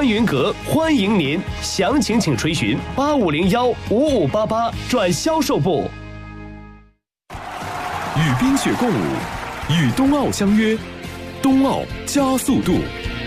云阁欢迎您，详情请垂询85015588转销售部。 与冰雪共舞，与冬奥相约，冬奥加速度。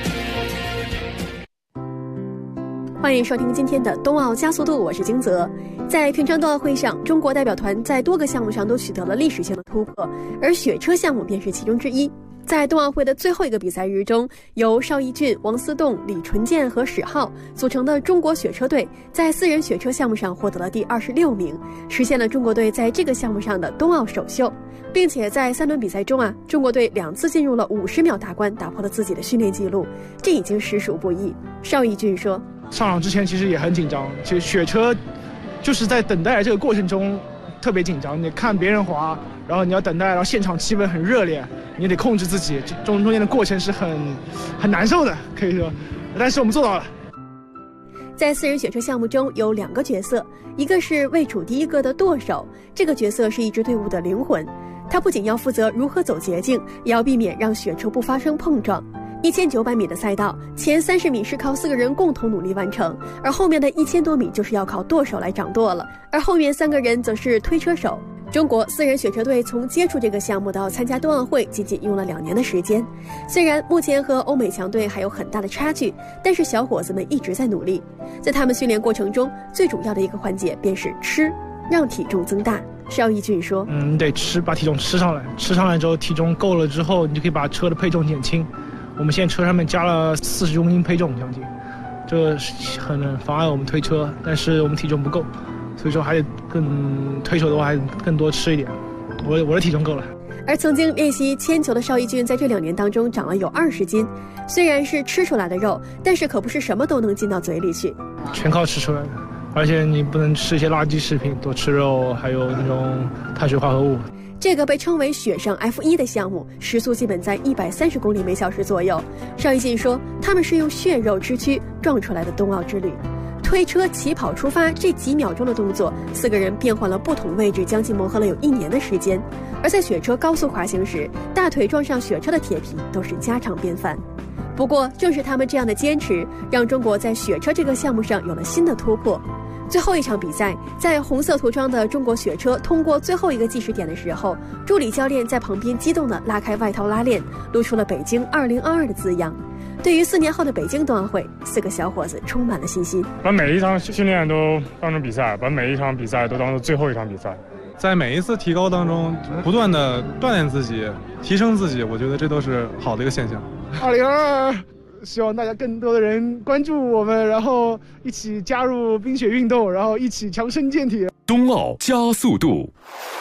欢迎收听今天的冬奥加速度，我是金泽。在平昌冬奥会上，中国代表团在多个项目上都取得了历史性的突破，而雪车项目便是其中之一。在冬奥会的最后一个比赛日中，由邵逸峻、王思栋、李纯健和史浩组成的中国雪车队在4人雪车项目上获得了第26名，实现了中国队在这个项目上的冬奥首秀。并且在3轮比赛中中国队2次进入了50秒大关，打破了自己的训练记录，这已经实属不易。邵逸峻说： 上场之前其实也很紧张，其实雪车就是在等待这个过程中特别紧张，你看别人滑，然后你要等待，然后现场气氛很热烈，你得控制自己，中间的过程是很难受的，可以说，但是我们做到了。 在4人雪车项目中有2个角色，一个是位处第一个的舵手，这个角色是一支队伍的灵魂，他不仅要负责如何走捷径，也要避免让雪车不发生碰撞。1900米的赛道，前30米是靠4个人共同努力完成，而后面的1000多米就是要靠舵手来掌舵了，而后面3个人则是推车手。中国4人雪车队从接触这个项目到参加冬奥会仅仅用了2年的时间，虽然目前和欧美强队还有很大的差距，但是小伙子们一直在努力。在他们训练过程中，最主要的一个环节便是吃，让体重增大。邵逸峻说： 你得吃，把体重吃上来，吃上来之后体重够了之后，你就可以把车的配重减轻。我们现在车上面加了40公斤配重将近，这很妨碍我们推车，但是我们体重不够，所以说还得推手的话还得更多吃一点。我的体重够了。 而曾经练习铅球的邵逸峻在这2年当中长了有20斤，虽然是吃出来的肉，但是可不是什么都能进到嘴里去， 全靠吃出来的。而且你不能吃一些垃圾食品，多吃肉，还有那种碳水化合物。 这个被称为雪上 F1 的项目，时速基本在130公里每小时左右。邵逸峻说，他们是用血肉之躯撞出来的冬奥之旅。推车起跑出发这几秒钟的动作，4个人变换了不同位置，将近磨合了有1年的时间。而在雪车高速滑行时，大腿撞上雪车的铁皮都是家常便饭。不过正是他们这样的坚持，让中国在雪车这个项目上有了新的突破。最后一场比赛，在红色涂装的中国雪车通过最后一个计时点的时候，助理教练在旁边激动地拉开外套拉链，露出了北京2022的字样。对于4年后的北京冬奥会，4个小伙子充满了信心， 把每一场训练都当成比赛，把每一场比赛都当做最后一场比赛。 在每一次提高当中，不断的锻炼自己，提升自己，我觉得这都是好的一个现象。 2022，希望大家更多的人关注我们，然后一起加入冰雪运动，然后一起强身健体。 冬奥加速度。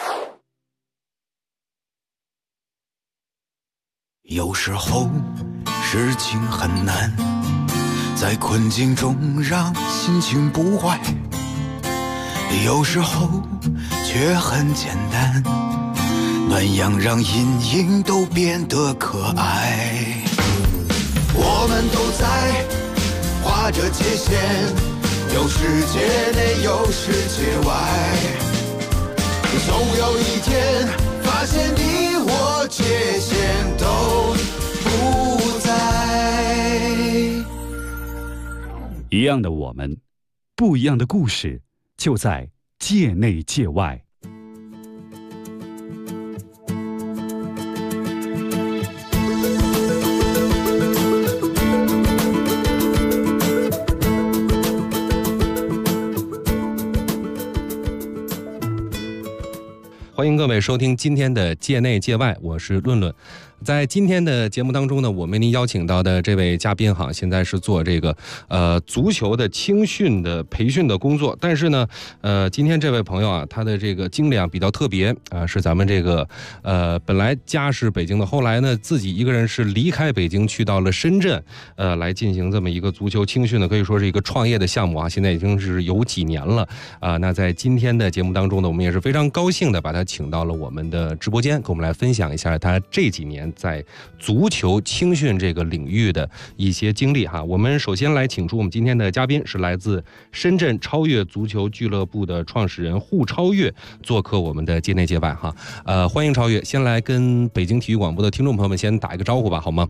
有时候事情很难，在困境中让心情不坏，有时候却很简单，暖阳让阴影都变得可爱。我们都在划着界限，有世界内有世界外，总有一天发现你我界限都不在。 一样的我们，不一样的故事，就在界内界外。 欢迎各位收听今天的界内界外，我是论论。在今天的节目当中呢，我为您邀请到的这位嘉宾现在是做这个足球的青训的培训的工作，但是呢今天这位朋友他的这个经历比较特别是咱们这个本来家是北京的，后来呢自己一个人是离开北京去到了深圳来进行这么一个足球青训的，可以说是一个创业的项目现在已经是有几年了那在今天的节目当中呢，我们也是非常高兴的把他请到了我们的直播间，跟我们来分享一下他这几年在足球青训这个领域的一些经历我们首先来请出我们今天的嘉宾，是来自深圳超越足球俱乐部的创始人户超越，做客我们的界内界外欢迎超越。先来跟北京体育广播的听众朋友们先打一个招呼吧，好吗？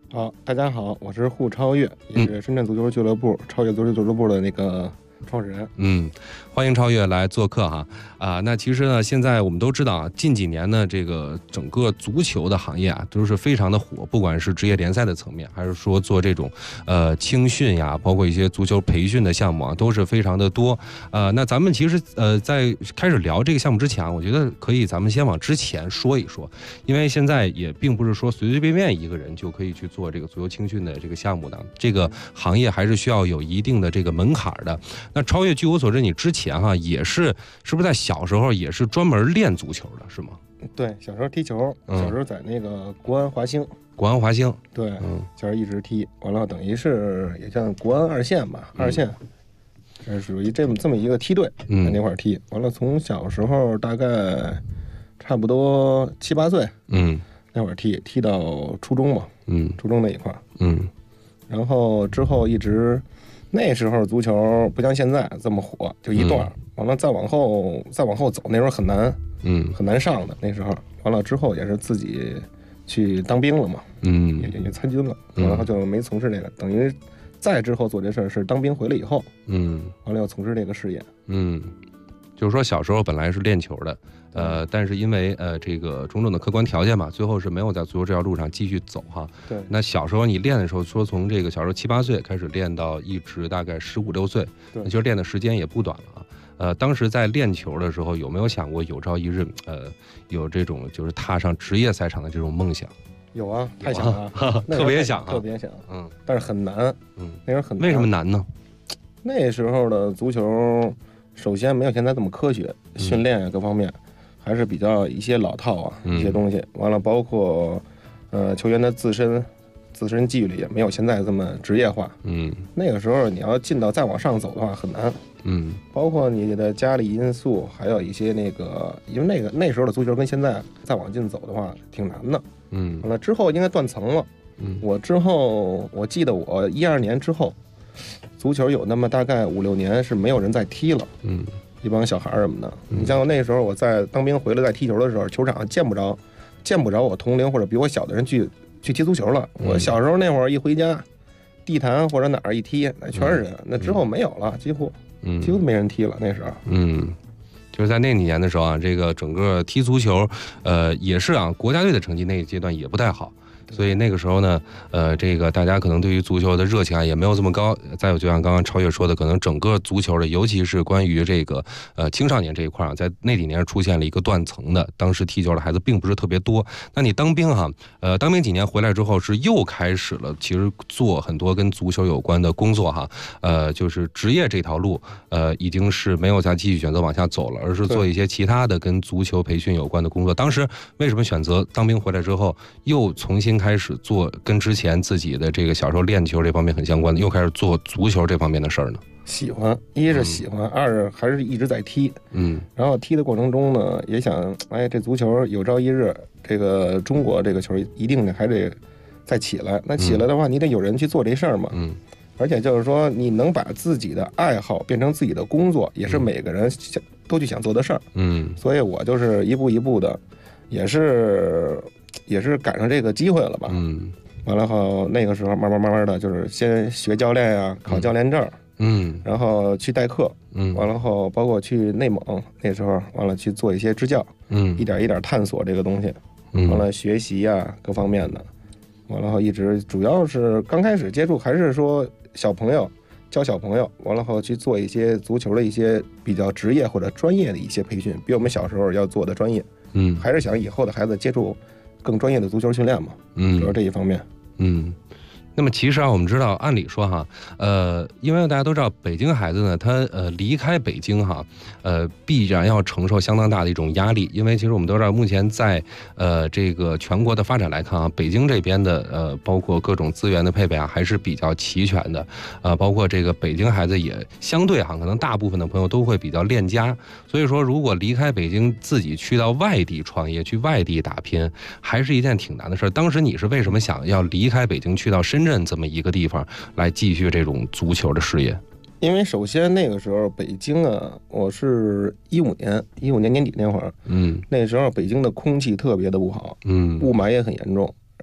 好，大家好，我是胡超越，也是深圳足球俱乐部、超越足球俱乐部的那个创始人。 欢迎超越来做客哈。那其实呢，现在我们都知道啊，近几年呢，这个整个足球的行业啊，都是非常的火，不管是职业联赛的层面，还是说做这种青训呀，包括一些足球培训的项目啊，都是非常的多。那咱们其实在开始聊这个项目之前啊，我觉得可以咱们先往之前说一说，因为现在也并不是说随随便便一个人就可以去做这个足球青训的这个项目的，这个行业还是需要有一定的这个门槛的。那超越，据我所知，你之前哈也是不是在小时候也是专门练足球的，是吗？ 对，小时候踢球，小时候在那个国安华兴。对，就是一直踢，完了等于是也像国安二线吧，二线，是属于这么一个梯队，在那块儿踢。完了，从小时候大概差不多7、8岁，那会儿踢到初中嘛，初中那一块儿，然后之后一直。那时候足球不像现在这么火，就一段，完了再往后走，那时候很难，很难上的。那时候完了之后也是自己去当兵了嘛，也参军了，然后就没从事这个。等于再之后做这事儿是当兵回来以后，完了要从事这个事业， 就是说小时候本来是练球的，但是因为这个种种的客观条件嘛，最后是没有在足球这条路上继续走哈。 对。 那小时候你练的时候，说从这个小时候7、8岁开始练到一直大概15、16岁， 对， 其实练的时间也不短了啊。当时在练球的时候，有没有想过有朝一日有这种就是踏上职业赛场的这种梦想？ 有啊，太想了， 特别想， 特别想，但是很难，那时候很难。 为什么难呢？ 那时候的足球。首先没有现在这么科学，训练啊各方面还是比较一些老套啊，一些东西。完了，包括球员的自身纪律也没有现在这么职业化。那个时候你要进到再往上走的话很难。包括你的家里因素，还有一些那个，因为那时候的足球跟现在再往进走的话挺难的。完了之后应该断层了。我记得我12年之后。足球有那么大概5、6年是没有人在踢了，一帮小孩什么的。你像那时候我在当兵回来在踢球的时候，球场上见不着我同龄或者比我小的人去踢足球了。我小时候那会儿一回家，地坛或者哪儿一踢，那全是人。那之后没有了，几乎没人踢了。那时候， 就是在那几年的时候啊，这个整个踢足球，也是啊，国家队的成绩那个阶段也不太好。所以那个时候呢，这个大家可能对于足球的热情啊也没有这么高。再有就像刚刚超越说的，可能整个足球的，尤其是关于这个青少年这一块啊，在那几年出现了一个断层的。当时踢球的孩子并不是特别多。那你当兵哈，当兵几年回来之后是又开始了，其实做很多跟足球有关的工作哈。就是职业这条路，已经是没有再继续选择往下走了，而是做一些其他的跟足球培训有关的工作。当时为什么选择当兵回来之后又重新开始做跟之前自己的这个小时候练球这方面很相关的，又开始做足球这方面的事儿呢？ 喜欢，一是喜欢，二是还是一直在踢，然后踢的过程中呢，也想，这足球有朝一日，这个中国这个球一定还得再起来。那起来的话，你得有人去做这事儿嘛，而且就是说，你能把自己的爱好变成自己的工作，也是每个人都去想做的事儿，所以我就是一步一步的，也是赶上这个机会了吧，完了后那个时候慢慢的就是先学教练呀，考教练证，然后去代课，完了后包括去内蒙，那时候完了去做一些支教，一点一点探索这个东西，完了学习呀各方面的，完了后一直主要是刚开始接触还是说小朋友教小朋友，完了后去做一些足球的一些比较职业或者专业的一些培训，比我们小时候要做的专业，还是想以后的孩子接触更专业的足球训练嘛，主要这一方面。 那么其实啊，我们知道，按理说哈，因为大家都知道，北京孩子呢，他离开北京哈，必然要承受相当大的一种压力。因为其实我们都知道，目前在这个全国的发展来看啊，北京这边的包括各种资源的配备啊，还是比较齐全的。包括这个北京孩子也相对哈，可能大部分的朋友都会比较恋家。所以说，如果离开北京，自己去到外地创业，去外地打拼，还是一件挺难的事儿。当时你是为什么想要离开北京，去到深圳这么一个地方来继续这种足球的事业？ 因为首先那个时候北京啊，我是15年年底那会儿，那时候北京的空气特别的不好，雾霾也很严重，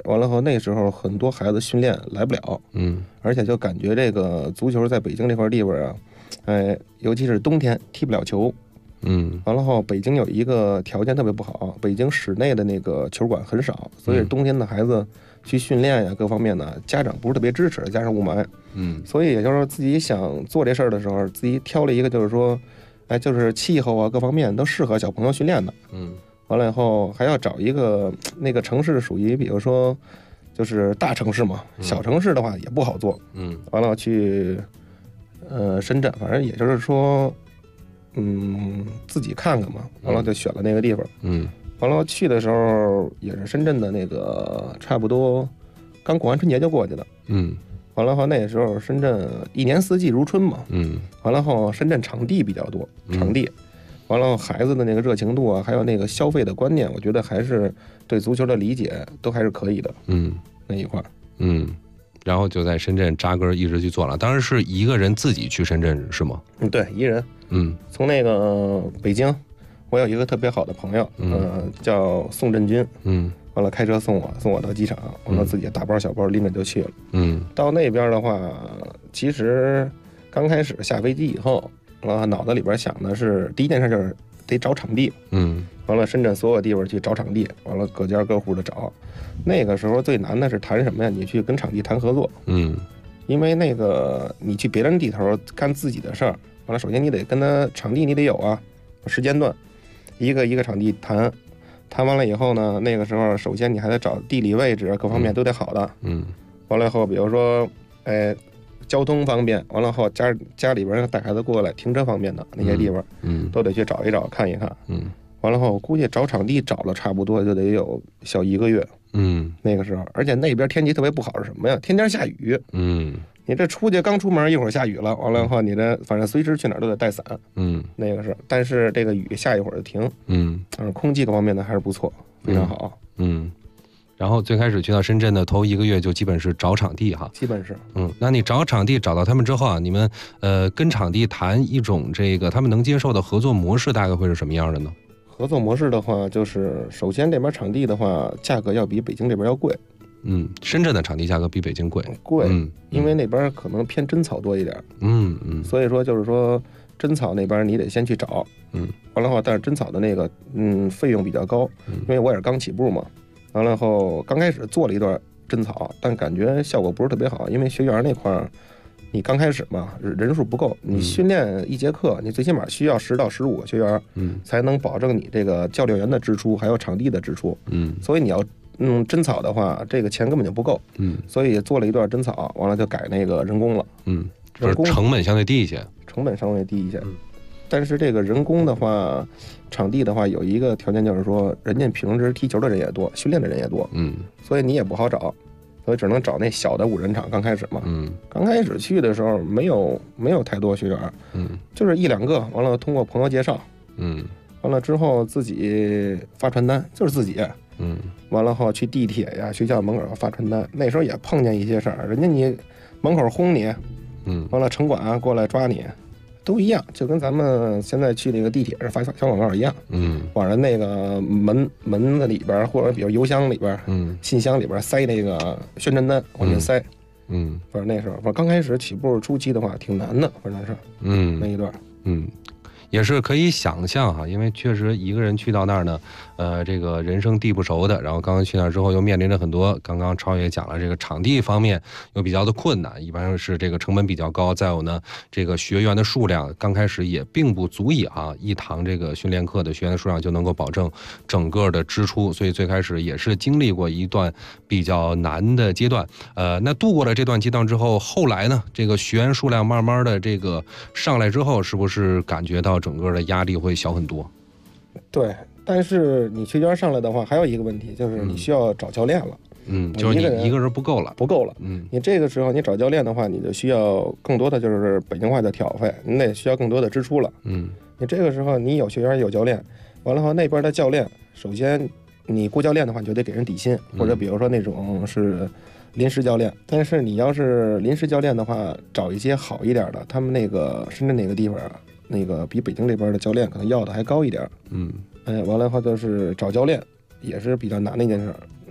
完了后那时候很多孩子训练来不了，而且就感觉这个足球在北京这块地方啊，尤其是冬天踢不了球，完了后北京有一个条件特别不好，北京室内的那个球馆很少，所以冬天的孩子去训练呀，各方面呢，家长不是特别支持，加上雾霾，所以也就是说自己想做这事儿的时候，自己挑了一个就是说，就是气候啊各方面都适合小朋友训练的，完了以后还要找一个那个城市属于比如说就是大城市嘛，小城市的话也不好做，完了去深圳，反正也就是说自己看看嘛，完了就选了那个地方，完了去的时候也是深圳的那个差不多刚过完春节就过去了，完了后那时候深圳一年四季如春嘛，完了后深圳场地比较多，场地。完了，孩子的那个热情度啊，还有那个消费的观念，我觉得还是对足球的理解都还是可以的。那一块然后就在深圳扎根一直去做了。当时是一个人自己去深圳是吗？ 对，一人。从那个北京，我有一个特别好的朋友，叫宋振军。完了开车送我到机场，完了自己大包小包拎着就去了。到那边的话，其实刚开始下飞机以后。脑子里边想的是第一件事就是得找场地，完了深圳所有地方去找场地，完了各家各户的找。那个时候最难的是谈什么呀？你去跟场地谈合作，因为那个你去别人地头干自己的事儿，完了首先你得跟他场地你得有啊，时间段，一个场地谈完了以后呢，那个时候首先你还得找地理位置各方面都得好的，完了以后比如说交通方便，完了后家里边带孩子过来停车方便的那些地方，都得去找一找看一看，完了后我估计找场地找了差不多就得有小1个月，那个时候，而且那边天气特别不好是什么呀？天天下雨，你这刚出门一会儿下雨了，完了后你这反正随时去哪儿都得带伞，那个是，但是这个雨下一会儿就停，空气各方面呢还是不错，非常好， 然后最开始去到深圳的头1个月就基本是找场地哈， 基本是， 那你找场地找到他们之后啊，你们跟场地谈一种这个他们能接受的合作模式，大概会是什么样的呢？ 合作模式的话，就是首先这边场地的话，价格要比北京这边要贵， 深圳的场地价格比北京贵， 因为那边可能偏真草多一点，所以说就是说真草那边你得先去找，完了后，但是真草的那个费用比较高，因为我也是刚起步嘛。完了后，刚开始做了一段真草，但感觉效果不是特别好，因为学员那块儿，你刚开始嘛，人数不够，你训练1节课，你最起码需要10到15个学员，才能保证你这个教练员的支出，还有场地的支出，所以你要弄真草的话，这个钱根本就不够，所以做了一段真草，完了就改那个人工了， 就是成本相对低一些， 但是这个人工的话，场地的话有一个条件就是说，人家平时踢球的人也多，训练的人也多，所以你也不好找，所以只能找那小的5人场。刚开始嘛，刚开始去的时候没有太多学员，就是1、2个，完了通过朋友介绍，完了之后自己发传单，就是自己，完了后去地铁呀、学校门口发传单。那时候也碰见一些事儿，人家你门口轰你，完了城管过来抓你。都一样，就跟咱们现在去那个地铁上发小广告一样，往人那个门子里边，或者比如邮箱里边，信箱里边塞那个宣传单往进塞，反正那时候，反正刚开始起步初期的话挺难的，反正是，那一段， 也是可以想象哈，因为确实一个人去到那儿呢，这个人生地不熟的，然后刚刚去那儿之后又面临着很多，刚刚超也讲了，这个场地方面又比较的困难，一般是这个成本比较高，再有呢，这个学员的数量刚开始也并不足以一堂这个训练课的学员的数量就能够保证整个的支出，所以最开始也是经历过一段比较难的阶段，那度过了这段阶段之后，后来呢，这个学员数量慢慢的这个上来之后，是不是感觉到整个的压力会小很多？ 对，但是你学员上来的话，还有一个问题就是你需要找教练了。 就是你一个人不够了。 你这个时候你找教练的话，你就需要更多的就是北京话的挑费，你得需要更多的支出了。你这个时候你有学员有教练，完了后那边的教练，首先你雇教练的话，你就得给人底薪，或者比如说那种是临时教练。但是你要是临时教练的话，找一些好一点的，他们那个深圳那个地方啊，那个比北京这边的教练可能要的还高一点。完了以后就是找教练也是比较难的一件事。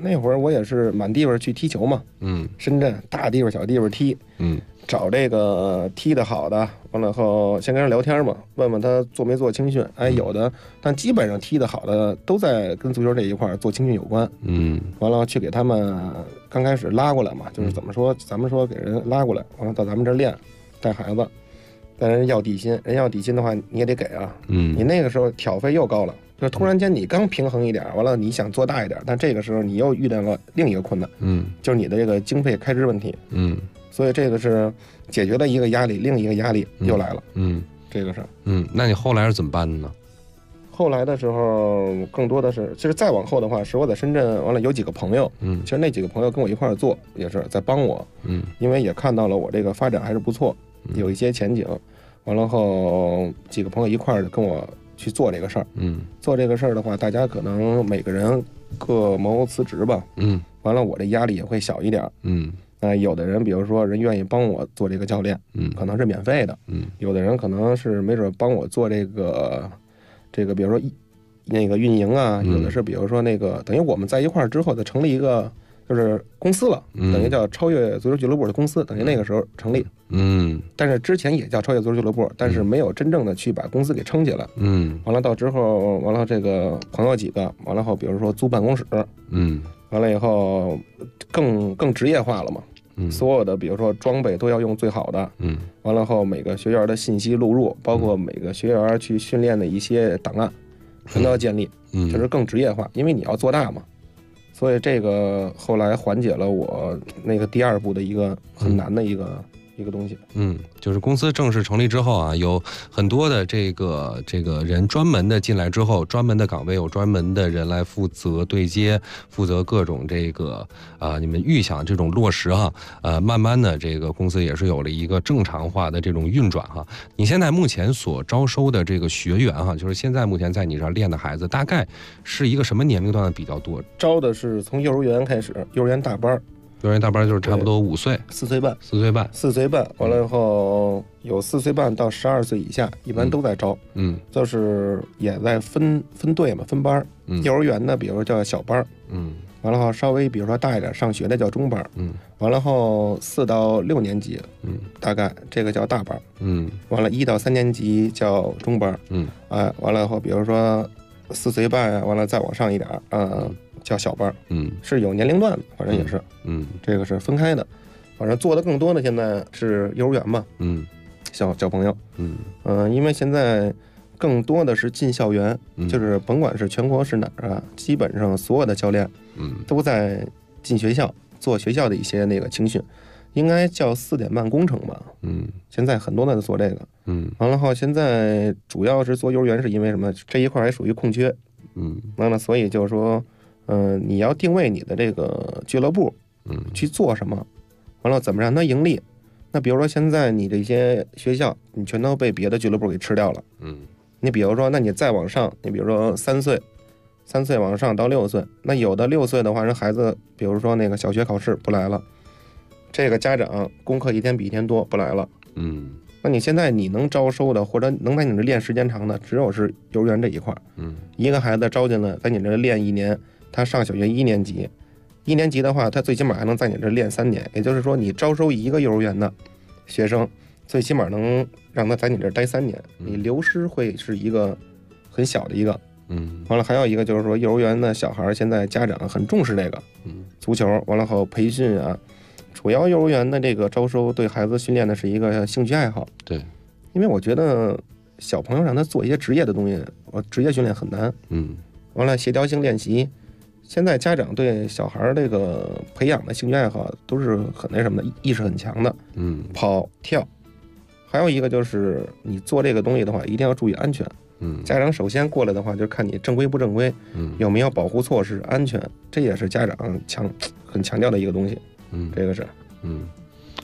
那会儿我也是满地方去踢球嘛，深圳大地方小地方踢，找这个踢得好的，完了后先跟人聊天嘛，问问他做没做青训，哎，有的，但基本上踢得好的都在跟足球这一块做青训有关，完了去给他们刚开始拉过来嘛，就是怎么说，咱们说给人拉过来，完了到咱们这儿练，带孩子，但人要底薪，人要底薪的话你也得给啊，你那个时候挑费又高了。就突然间你刚平衡一点，完了你想做大一点，但这个时候你又遇到了另一个困难，就是你的这个经费开支问题，所以这个是解决了一个压力，另一个压力又来了，这个是， 那你后来是怎么办的呢？ 后来的时候更多的是，其实再往后的话，是我在深圳完了有几个朋友，其实那几个朋友跟我一块儿做，也是在帮我，因为也看到了我这个发展还是不错，有一些前景，完了后几个朋友一块儿跟我去做这个事儿，做这个事儿的话，大家可能每个人各谋辞职吧，完了我这压力也会小一点，有的人比如说人愿意帮我做这个教练，可能是免费的，有的人可能是没准帮我做这个比如说那个运营啊，有的是比如说那个等于我们在一块儿之后再成立一个就是公司了，等于叫超越足球俱乐部的公司，等于那个时候成立，但是之前也叫超越足球俱乐部，但是没有真正的去把公司给撑起来，完了到之后，完了这个朋友几个，完了后比如说租办公室，完了以后更职业化了嘛，所有的比如说装备都要用最好的，完了后每个学员的信息录入，包括每个学员去训练的一些档案，全都要建立，就是更职业化，因为你要做大嘛。所以这个后来缓解了我那个第二步的一个很难的一个东西。 就是公司正式成立之后啊，有很多的这个人专门的进来之后，专门的岗位有专门的人来负责对接，负责各种这个你们预想这种落实哈，慢慢的这个公司也是有了一个正常化的这种运转哈。你现在目前所招收的这个学员哈，就是现在目前在你这儿练的孩子，大概是一个什么年龄段的比较多？ 招的是从幼儿园开始，幼儿园大班。 幼儿园大班就是差不多5岁 ，4岁半 ，4岁半， 完了以后有4岁半到12岁以下，一般都在招，就是也在分队嘛，分班，幼儿园的比如说叫小班，完了后稍微比如说大一点上学的叫中班，完了后4到6年级，大概这个叫大班，完了1到3年级叫中班，完了后比如说4岁半啊，完了再往上一点，叫小班，是有年龄段的，反正也是，这个是分开的，反正做的更多的现在是幼儿园嘛，小朋友，因为现在更多的是进校园，就是甭管是全国是哪儿啊，基本上所有的教练，都在进学校做学校的一些那个青训，应该叫4点半工程吧，现在很多人都做这个，完了后现在主要是做幼儿园，是因为什么？这一块还属于空缺，完了所以就是说。你要定位你的这个俱乐部，去做什么，完了怎么让它盈利？那比如说现在你这些学校，你全都被别的俱乐部给吃掉了，你比如说，那你再往上，你比如说3岁往上到6岁，那有的6岁的话，人孩子比如说那个小学考试不来了，这个家长功课一天比一天多不来了，那你现在你能招收的或者能在你这练时间长的，只有是幼儿园这一块，一个孩子招进来在你这练1年。他上小学1年级，1年级的话，他最起码还能在你这练3年，也就是说，你招收一个幼儿园的学生，最起码能让他在你这待3年，你流失会是一个很小的一个。完了还有一个就是说，幼儿园的小孩现在家长很重视这个，足球，完了后培训啊，主要幼儿园的这个招收对孩子训练的是一个兴趣爱好。 对， 因为我觉得小朋友让他做一些职业的东西，职业训练很难。完了协调性练习。现在家长对小孩这个培养的兴趣爱好都是很那什么的，意识很强的，跑跳，还有一个就是你做这个东西的话，一定要注意安全。家长首先过来的话，就看你正规不正规，有没有保护措施，安全，这也是家长很强调的一个东西。这个是，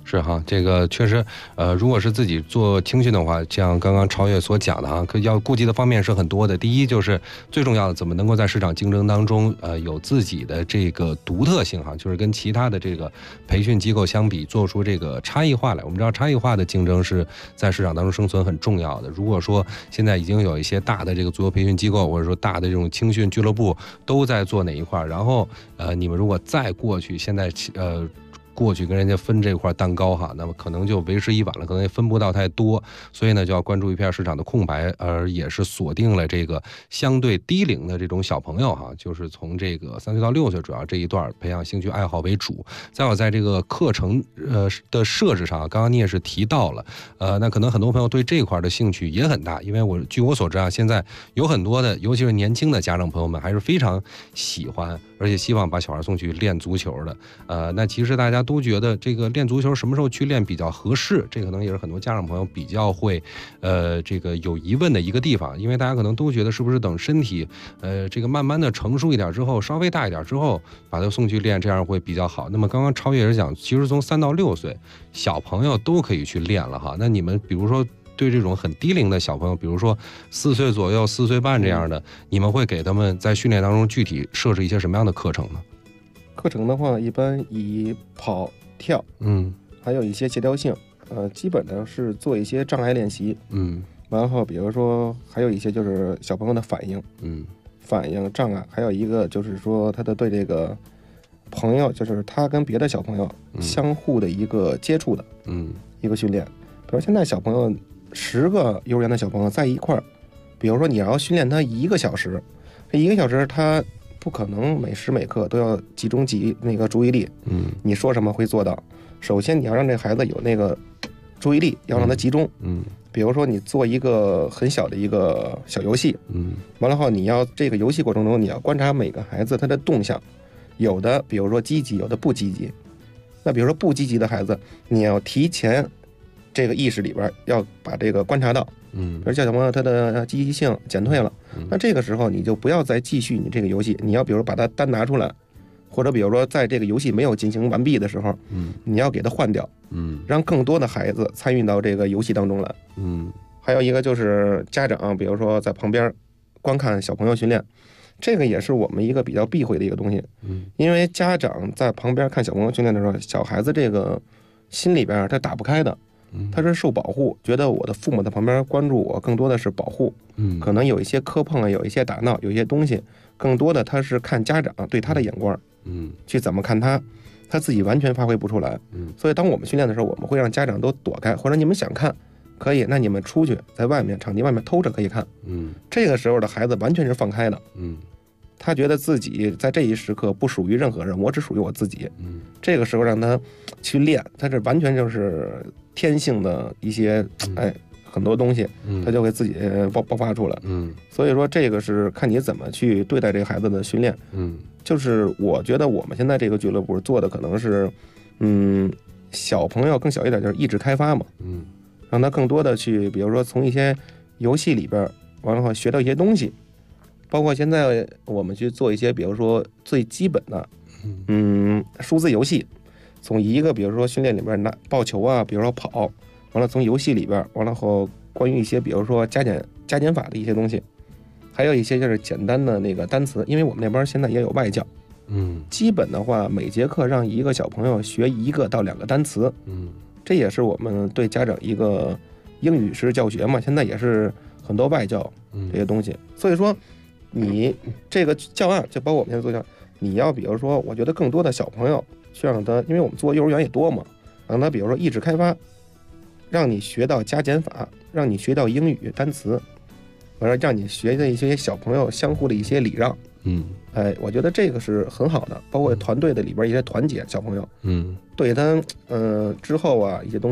是哈，这个确实，如果是自己做青训的话，像刚刚超越所讲的哈，要顾及的方面是很多的。第一就是最重要的，怎么能够在市场竞争当中，有自己的这个独特性哈，就是跟其他的这个培训机构相比，做出这个差异化来。我们知道差异化的竞争是在市场当中生存很重要的。如果说现在已经有一些大的这个足球培训机构，或者说大的这种青训俱乐部都在做哪一块，然后你们如果再过去，现在过去跟人家分这块蛋糕哈，那么可能就为时已晚了，可能也分不到太多，所以呢就要关注一片市场的空白，而也是锁定了这个相对低龄的这种小朋友哈，就是从这个3岁到6岁主要这一段培养兴趣爱好为主。再有在这个课程的设置上，刚刚你也是提到了，那可能很多朋友对这块的兴趣也很大，因为据我所知啊，现在有很多的，尤其是年轻的家长朋友们还是非常喜欢，而且希望把小孩送去练足球的。那其实大家都觉得这个练足球什么时候去练比较合适，这可能也是很多家长朋友比较会这个有疑问的一个地方，因为大家可能都觉得是不是等身体这个慢慢的成熟一点之后，稍微大一点之后把他送去练，这样会比较好。那么刚刚超越也是讲，其实从3到6岁小朋友都可以去练了哈。那你们比如说对这种很低龄的小朋友，比如说4岁左右、4岁半这样的，你们会给他们在训练当中具体设置一些什么样的课程呢？ 课程的话，一般以跑、跳，还有一些协调性，基本上是做一些障碍练习，然后比如说还有一些就是小朋友的反应，反应障碍，还有一个就是说他的对这个朋友，就是他跟别的小朋友相互的一个接触的，一个训练。比如现在小朋友10个幼儿园的小朋友在一块儿，比如说你要训练他1个小时，这1个小时他不可能每时每刻都要集中那个注意力，你说什么会做到。首先你要让这孩子有那个注意力，要让他集中，比如说你做一个很小的一个小游戏，完了后你要这个游戏过程中你要观察每个孩子他的动向，有的比如说积极，有的不积极。那比如说不积极的孩子，你要提前这个意识里边要把这个观察到，比如小朋友他的积极性减退了，那这个时候你就不要再继续你这个游戏，你要比如把它单拿出来，或者比如说在这个游戏没有进行完毕的时候，你要给它换掉，让更多的孩子参与到这个游戏当中来。还有一个就是家长，比如说在旁边观看小朋友训练，这个也是我们一个比较避讳的一个东西，因为家长在旁边看小朋友训练的时候，小孩子这个心里边他打不开的。他是受保护，觉得我的父母在旁边关注我，更多的是保护，可能有一些磕碰啊，有一些打闹，有一些东西，更多的他是看家长对他的眼光，去怎么看他自己完全发挥不出来，所以当我们训练的时候，我们会让家长都躲开，或者你们想看可以，那你们出去在外面场地外面偷着可以看，这个时候的孩子完全是放开的，他觉得自己在这一时刻不属于任何人，我只属于我自己，这个时候让他去练，他这完全就是天性的一些很多东西，他就会自己爆发出来，所以说这个是看你怎么去对待这个孩子的训练，就是我觉得我们现在这个俱乐部做的可能是，小朋友更小一点，就是意志开发嘛，让他更多的去，比如说从一些游戏里边完了后学到一些东西，包括现在我们去做一些，比如说最基本的，数字游戏，从一个比如说训练里边拿抱球啊，比如说跑，完了从游戏里边完了后关于一些比如说加减法的一些东西，还有一些就是简单的那个单词，因为我们那边现在也有外教，基本的话每节课让一个小朋友学1个到2个单词，这也是我们对家长一个英语式教学嘛，现在也是很多外教这些东西，所以说你这个教案就包括我们现在做教案，你要比如说我觉得更多的小朋友去让他，因为我们做幼儿园也多嘛，让他比如说意志开发，让你学到加减法，让你学到英语单词，完了让你学的一些小朋友相互的一些礼让，我觉得这个是很好的，包括团队的里边一些团结小朋友，对他之后啊一些东西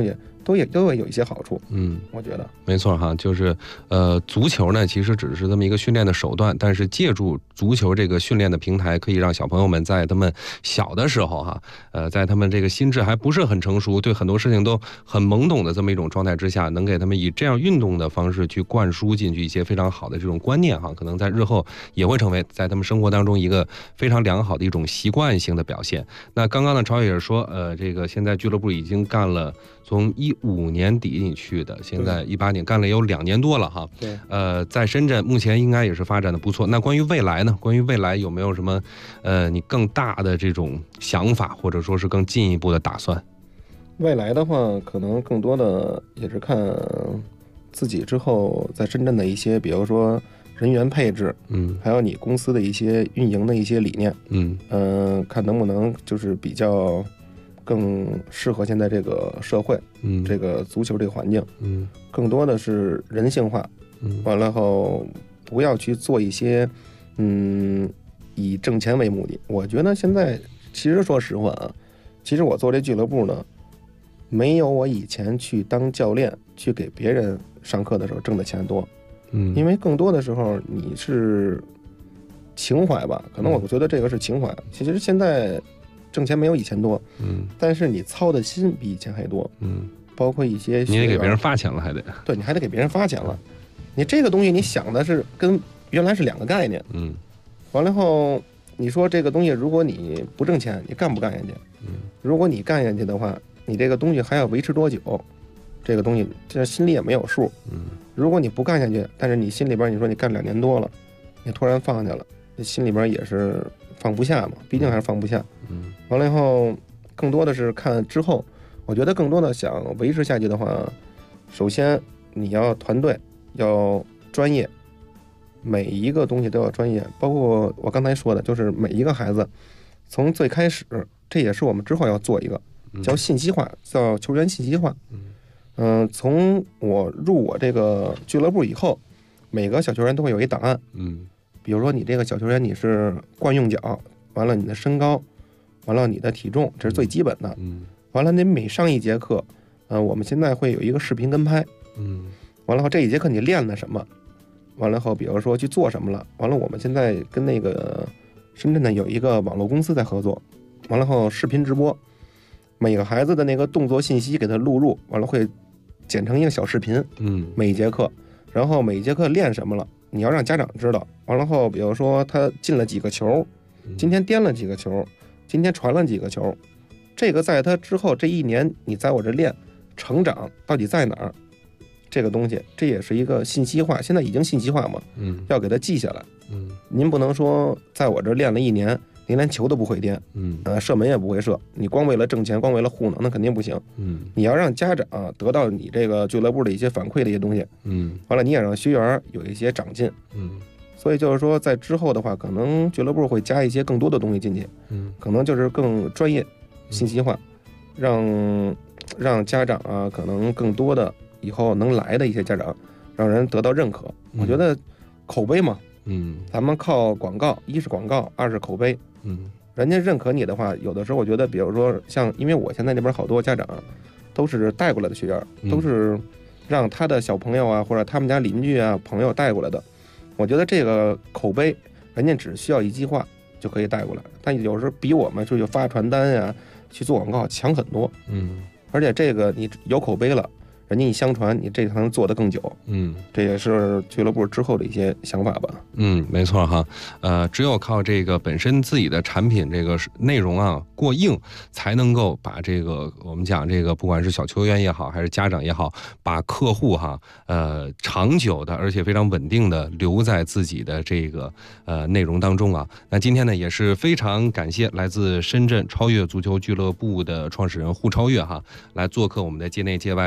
都会有一些好处。我觉得没错哈，就是足球呢其实只是这么一个训练的手段，但是借助足球这个训练的平台，可以让小朋友们在他们小的时候哈，在他们这个心智还不是很成熟，对很多事情都很懵懂的这么一种状态之下，能给他们以这样运动的方式去灌输进去一些非常好的这种观念哈，可能在日后也会成为在他们生活当中一个非常良好的一种习惯性的表现。那刚刚呢，超越也是说，这个现在俱乐部已经干了从15年底你去的，现在18年干了有2年多了哈。 对。 在深圳目前应该也是发展的不错。那关于未来呢？关于未来有没有什么你更大的这种想法，或者说是更进一步的打算？ 未来的话，可能更多的也是看自己之后在深圳的一些，比如说人员配置，还有你公司的一些运营的一些理念，看能不能就是比较更适合现在这个社会，这个足球这个环境，更多的是人性化，完了后不要去做一些以挣钱为目的。我觉得现在其实说实话啊，其实我做这俱乐部呢，没有我以前去当教练去给别人上课的时候挣的钱多，因为更多的时候你是情怀吧，可能我觉得这个是情怀。其实现在挣钱没有以前多，但是你操的心比以前还多，包括一些你得给别人发钱了，还得对，你还得给别人发钱了。你这个东西你想的是跟原来是2个概念，完了后你说这个东西如果你不挣钱，你干不干下去？如果你干下去的话，你这个东西还要维持多久？这个东西这心里也没有数。如果你不干下去，但是你心里边你说你干2年多了，你突然放下了，心里边也是放不下嘛，毕竟还是放不下。完了以后，更多的是看之后，我觉得更多的想维持下去的话，首先你要团队，要专业，每一个东西都要专业，包括我刚才说的，就是每一个孩子从最开始，这也是我们之后要做一个叫信息化，叫球员信息化。从我入我这个俱乐部以后，每个小球员都会有一档案，比如说你这个小球员你是惯用脚，完了你的身高，完了你的体重，这是最基本的。完了你每上一节课，我们现在会有一个视频跟拍，完了后这一节课你练了什么，完了后比如说去做什么了，完了我们现在跟那个深圳的有一个网络公司在合作，完了后视频直播，每个孩子的那个动作信息给他录入，完了会剪成一个小视频，每一节课，然后每一节课练什么了，你要让家长知道。完了后，比如说他进了几个球，今天颠了几个球，今天传了几个球，这个在他之后这1年你在我这练成长到底在哪儿？这个东西，这也是一个信息化，现在已经信息化嘛，要给他记下来。您不能说在我这练了1年，您连球都不会颠，射门也不会射，你光为了挣钱，光为了糊弄，那肯定不行。你要让家长得到你这个俱乐部的一些反馈的一些东西，完了你也让学员有一些长进，所以就是说在之后的话，可能俱乐部会加一些更多的东西进去，可能就是更专业、信息化，让家长可能更多的以后能来的一些家长，让人得到认可。我觉得口碑嘛，咱们靠广告，一是广告，二是口碑，人家认可你的话，有的时候我觉得，比如说像，因为我现在那边好多家长都是带过来的学员，都是让他的小朋友或者他们家邻居朋友带过来的。我觉得这个口碑，人家只需要一句话就可以带过来，但有时候比我们就发传单去做广告强很多。而且这个你有口碑了，人家一相传，你这才能做得更久。这也是俱乐部之后的一些想法吧。 没错哈。只有靠这个本身自己的产品这个内容过硬，才能够把这个我们讲这个不管是小球员也好，还是家长也好，把客户长久的而且非常稳定的留在自己的这个内容当中啊。那今天呢也是非常感谢来自深圳超越足球俱乐部的创始人胡超越来做客我们的界内界外的节目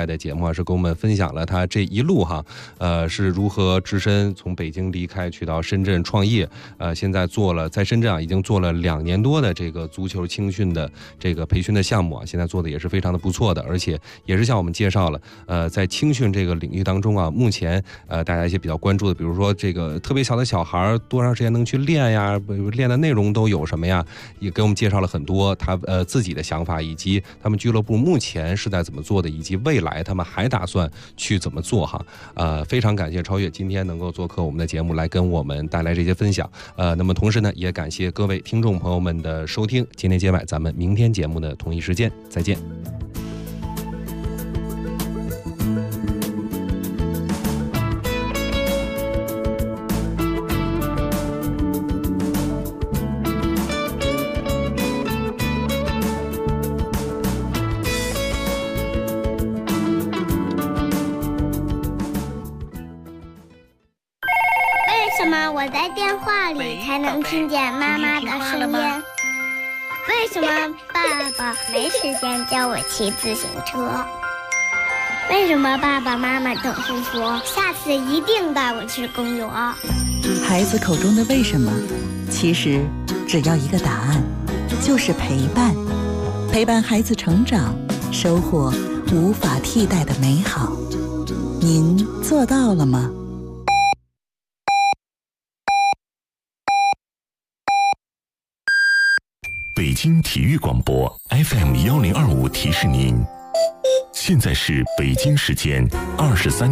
老师跟我们分享了他这一路哈，是如何只身从北京离开去到深圳创业，现在在深圳啊已经做了2年多的这个足球青训的这个培训的项目啊，现在做的也是非常的不错的，而且也是向我们介绍了在青训这个领域当中啊，目前大家一些比较关注的，比如说这个特别小的小孩多长时间能去练呀，练的内容都有什么呀，也给我们介绍了很多他自己的想法，以及他们俱乐部目前是在怎么做的，以及未来他们还打算去怎么做哈。非常感谢超越今天能够做客我们的节目来跟我们带来这些分享。那么同时呢，也感谢各位听众朋友们的收听。今天节外，咱们明天节目的同一时间再见。 为什么我在电话里才能听见妈妈的声音？为什么爸爸没时间教我骑自行车？为什么爸爸妈妈总是说下次一定带我去公园？ 孩子口中的为什么，其实只要一个答案，就是陪伴。陪伴孩子成长，收获无法替代的美好。您做到了吗？ 北京体育广播 FM 1025提示您，现在是北京时间23